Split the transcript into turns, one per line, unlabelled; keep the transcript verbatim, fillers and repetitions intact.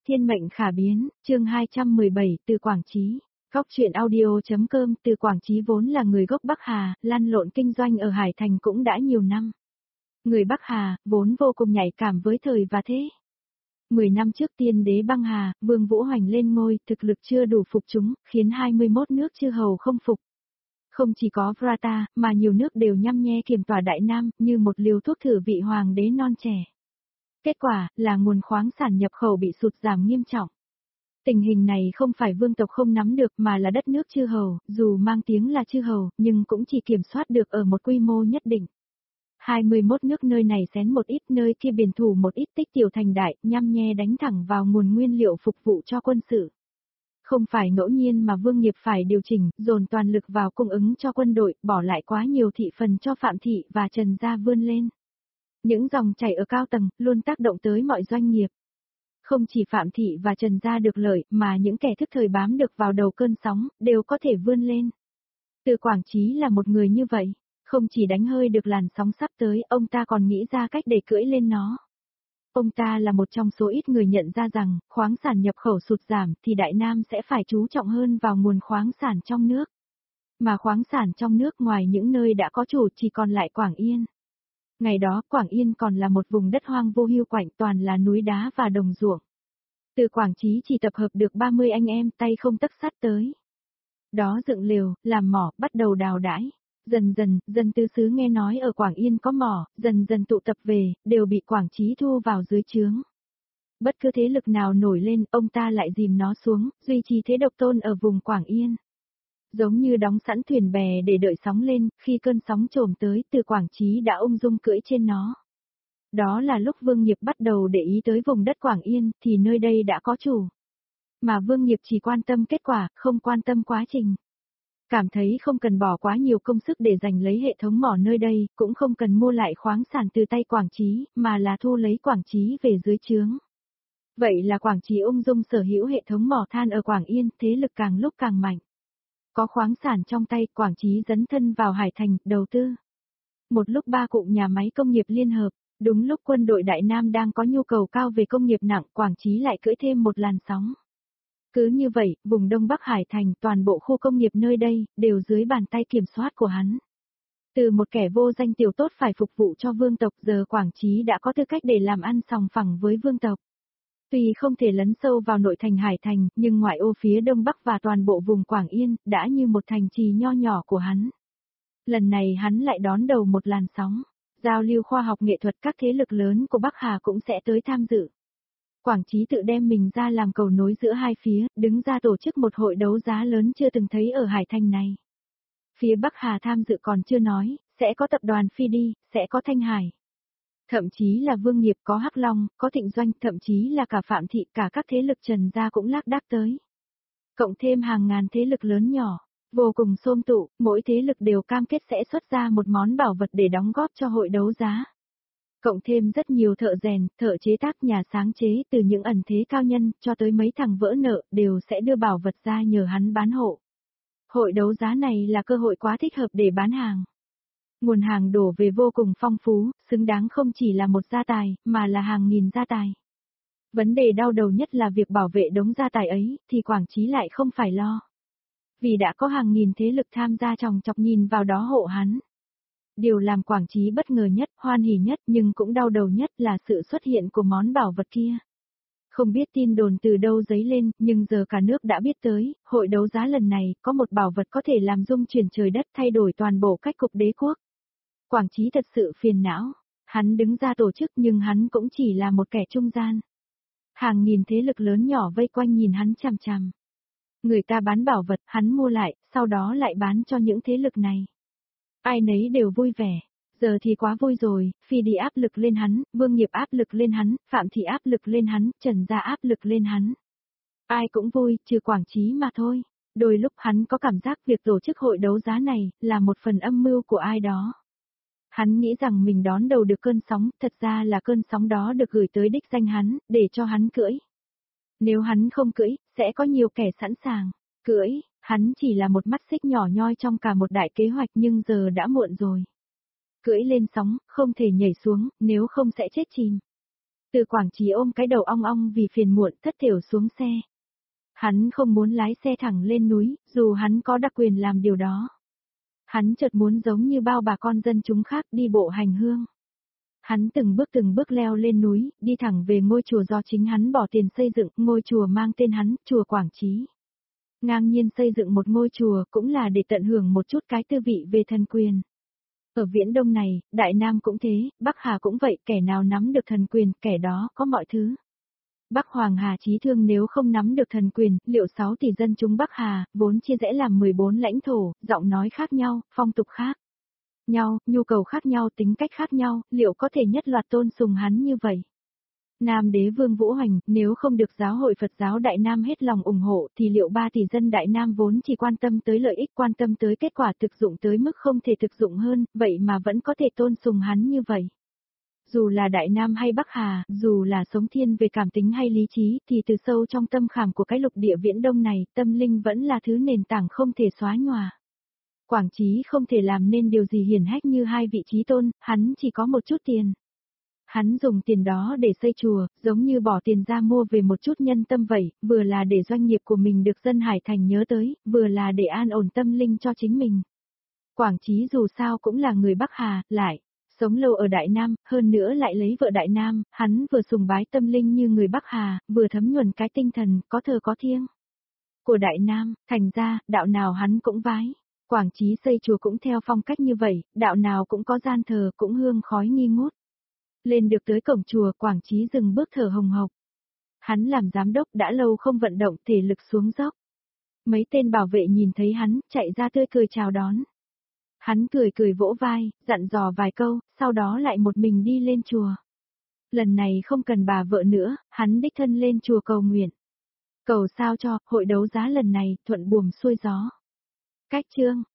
Thiên mệnh khả biến, chương hai trăm mười bảy, từ Quảng Chí. Góc truyện audio.com. Từ Quảng Chí vốn là người gốc Bắc Hà, lăn lộn kinh doanh ở Hải Thành cũng đã nhiều năm. Người Bắc Hà, vốn vô cùng nhạy cảm với thời và thế. Mười năm trước tiên đế băng Hà, Vương Vũ Hoành lên ngôi, thực lực chưa đủ phục chúng, khiến hai mươi mốt nước chư hầu không phục. Không chỉ có Vrata, mà nhiều nước đều nhăm nhe kiềm tỏa Đại Nam, như một liều thuốc thử vị hoàng đế non trẻ. Kết quả, là nguồn khoáng sản nhập khẩu bị sụt giảm nghiêm trọng. Tình hình này không phải vương tộc không nắm được mà là đất nước chư hầu, dù mang tiếng là chư hầu, nhưng cũng chỉ kiểm soát được ở một quy mô nhất định. hai mươi mốt nước nơi này xén một ít, nơi kia biển thủ một ít, tích tiểu thành đại, nhăm nhe đánh thẳng vào nguồn nguyên liệu phục vụ cho quân sự. Không phải ngẫu nhiên mà Vương Nghiệp phải điều chỉnh, dồn toàn lực vào cung ứng cho quân đội, bỏ lại quá nhiều thị phần cho Phạm Thị và Trần Gia vươn lên. Những dòng chảy ở cao tầng, luôn tác động tới mọi doanh nghiệp. Không chỉ Phạm Thị và Trần Gia được lợi, mà những kẻ thức thời bám được vào đầu cơn sóng, đều có thể vươn lên. Từ Quảng Chí là một người như vậy, không chỉ đánh hơi được làn sóng sắp tới, ông ta còn nghĩ ra cách để cưỡi lên nó. Ông ta là một trong số ít người nhận ra rằng, khoáng sản nhập khẩu sụt giảm thì Đại Nam sẽ phải chú trọng hơn vào nguồn khoáng sản trong nước. Mà khoáng sản trong nước ngoài những nơi đã có chủ chỉ còn lại Quảng Yên. Ngày đó Quảng Yên còn là một vùng đất hoang vô hưu quạnh, toàn là núi đá và đồng ruộng. Từ Quảng Chí chỉ tập hợp được ba mươi anh em, tay không tấc sắt tới. Đó dựng lều, làm mỏ, bắt đầu đào đãi. Dần dần, dân tứ xứ nghe nói ở Quảng Yên có mỏ, dần dần tụ tập về, đều bị Quảng Chí thu vào dưới trướng. Bất cứ thế lực nào nổi lên, ông ta lại dìm nó xuống, duy trì thế độc tôn ở vùng Quảng Yên. Giống như đóng sẵn thuyền bè để đợi sóng lên, khi cơn sóng trồm tới, Từ Quảng Chí đã ung dung cưỡi trên nó. Đó là lúc Vương Nghiệp bắt đầu để ý tới vùng đất Quảng Yên, thì nơi đây đã có chủ. Mà Vương Nghiệp chỉ quan tâm kết quả, không quan tâm quá trình. Cảm thấy không cần bỏ quá nhiều công sức để giành lấy hệ thống mỏ nơi đây, cũng không cần mua lại khoáng sản từ tay Quảng Chí, mà là thu lấy Quảng Chí về dưới trướng. Vậy là Quảng Chí ung dung sở hữu hệ thống mỏ than ở Quảng Yên, thế lực càng lúc càng mạnh. Có khoáng sản trong tay, Quảng Chí dấn thân vào Hải Thành, đầu tư. Một lúc ba cụm nhà máy công nghiệp liên hợp, đúng lúc quân đội Đại Nam đang có nhu cầu cao về công nghiệp nặng, Quảng Chí lại cưỡi thêm một làn sóng. Cứ như vậy, vùng Đông Bắc Hải Thành, toàn bộ khu công nghiệp nơi đây, đều dưới bàn tay kiểm soát của hắn. Từ một kẻ vô danh tiểu tốt phải phục vụ cho vương tộc, giờ Quảng Chí đã có tư cách để làm ăn sòng phẳng với vương tộc. Tuy không thể lấn sâu vào nội thành Hải Thành, nhưng ngoại ô phía Đông Bắc và toàn bộ vùng Quảng Yên, đã như một thành trì nho nhỏ của hắn. Lần này hắn lại đón đầu một làn sóng, giao lưu khoa học nghệ thuật, các thế lực lớn của Bắc Hà cũng sẽ tới tham dự. Quảng Chí tự đem mình ra làm cầu nối giữa hai phía, đứng ra tổ chức một hội đấu giá lớn chưa từng thấy ở Hải Thành này. Phía Bắc Hà tham dự còn chưa nói, sẽ có tập đoàn Phi Đi, sẽ có Thanh Hải. Thậm chí là Vương Nghiệp, có Hắc Long, có Thịnh Doanh, thậm chí là cả Phạm Thị, cả các thế lực Trần gia cũng lác đác tới. Cộng thêm hàng ngàn thế lực lớn nhỏ, vô cùng xôm tụ, mỗi thế lực đều cam kết sẽ xuất ra một món bảo vật để đóng góp cho hội đấu giá. Cộng thêm rất nhiều thợ rèn, thợ chế tác, nhà sáng chế, từ những ẩn thế cao nhân, cho tới mấy thằng vỡ nợ, đều sẽ đưa bảo vật ra nhờ hắn bán hộ. Hội đấu giá này là cơ hội quá thích hợp để bán hàng. Nguồn hàng đổ về vô cùng phong phú, xứng đáng không chỉ là một gia tài, mà là hàng nghìn gia tài. Vấn đề đau đầu nhất là việc bảo vệ đống gia tài ấy, thì Quảng Chí lại không phải lo. Vì đã có hàng nghìn thế lực tham gia chòng chọc nhìn vào đó hộ hắn. Điều làm Quảng Chí bất ngờ nhất, hoan hỉ nhất nhưng cũng đau đầu nhất là sự xuất hiện của món bảo vật kia. Không biết tin đồn từ đâu dấy lên, nhưng giờ cả nước đã biết tới, hội đấu giá lần này có một bảo vật có thể làm rung chuyển trời đất, thay đổi toàn bộ cách cục đế quốc. Quảng Chí thật sự phiền não, hắn đứng ra tổ chức nhưng hắn cũng chỉ là một kẻ trung gian. Hàng nghìn thế lực lớn nhỏ vây quanh nhìn hắn chằm chằm. Người ta bán bảo vật, hắn mua lại, sau đó lại bán cho những thế lực này. Ai nấy đều vui vẻ, giờ thì quá vui rồi, Phi Đi áp lực lên hắn, Vương Nghiệp áp lực lên hắn, Phạm Thị áp lực lên hắn, Trần gia áp lực lên hắn. Ai cũng vui, trừ Quảng Chí mà thôi. Đôi lúc hắn có cảm giác việc tổ chức hội đấu giá này là một phần âm mưu của ai đó. Hắn nghĩ rằng mình đón đầu được cơn sóng, thật ra là cơn sóng đó được gửi tới đích danh hắn, để cho hắn cưỡi. Nếu hắn không cưỡi, sẽ có nhiều kẻ sẵn sàng cưỡi. Hắn chỉ là một mắt xích nhỏ nhoi trong cả một đại kế hoạch, nhưng giờ đã muộn rồi. Cưỡi lên sóng, không thể nhảy xuống, nếu không sẽ chết chìm. Từ Quảng Chí ôm cái đầu ong ong vì phiền muộn thất thểu xuống xe. Hắn không muốn lái xe thẳng lên núi, dù hắn có đặc quyền làm điều đó. Hắn chợt muốn giống như bao bà con dân chúng khác đi bộ hành hương. Hắn từng bước từng bước leo lên núi, đi thẳng về ngôi chùa do chính hắn bỏ tiền xây dựng, ngôi chùa mang tên hắn, chùa Quảng Chí. Ngang nhiên xây dựng một ngôi chùa cũng là để tận hưởng một chút cái tư vị về thần quyền. Ở Viễn Đông này, Đại Nam cũng thế, Bắc Hà cũng vậy, kẻ nào nắm được thần quyền, kẻ đó có mọi thứ. Bắc Hoàng Hà Chí Thương nếu không nắm được thần quyền, liệu sáu tỷ dân chúng Bắc Hà, vốn chia rẽ làm mười bốn lãnh thổ, giọng nói khác nhau, phong tục khác nhau, nhu cầu khác nhau, tính cách khác nhau, liệu có thể nhất loạt tôn sùng hắn như vậy? Nam đế Vương Vũ Hoành, nếu không được giáo hội Phật giáo Đại Nam hết lòng ủng hộ thì liệu ba tỷ dân Đại Nam vốn chỉ quan tâm tới lợi ích, quan tâm tới kết quả thực dụng tới mức không thể thực dụng hơn, vậy mà vẫn có thể tôn sùng hắn như vậy? Dù là Đại Nam hay Bắc Hà, dù là sống thiên về cảm tính hay lý trí, thì từ sâu trong tâm khảm của cái lục địa Viễn Đông này, tâm linh vẫn là thứ nền tảng không thể xóa nhòa. Quảng Chí không thể làm nên điều gì hiển hách như hai vị chí tôn, hắn chỉ có một chút tiền. Hắn dùng tiền đó để xây chùa, giống như bỏ tiền ra mua về một chút nhân tâm vậy, vừa là để doanh nghiệp của mình được dân Hải Thành nhớ tới, vừa là để an ổn tâm linh cho chính mình. Quảng Chí dù sao cũng là người Bắc Hà, lại sống lâu ở Đại Nam, hơn nữa lại lấy vợ Đại Nam, hắn vừa sùng bái tâm linh như người Bắc Hà, vừa thấm nhuần cái tinh thần, có thờ có thiêng của Đại Nam, thành ra, đạo nào hắn cũng vái. Quảng Chí xây chùa cũng theo phong cách như vậy, đạo nào cũng có gian thờ, cũng hương khói nghi ngút. Lên được tới cổng chùa, Quảng Chí dừng bước thở hồng hộc. Hắn làm giám đốc đã lâu không vận động, thể lực xuống dốc. Mấy tên bảo vệ nhìn thấy hắn, chạy ra tươi cười chào đón. Hắn cười cười vỗ vai, dặn dò vài câu, sau đó lại một mình đi lên chùa. Lần này không cần bà vợ nữa, hắn đích thân lên chùa cầu nguyện. Cầu sao cho, hội đấu giá lần này, thuận buồm xuôi gió. Cách chương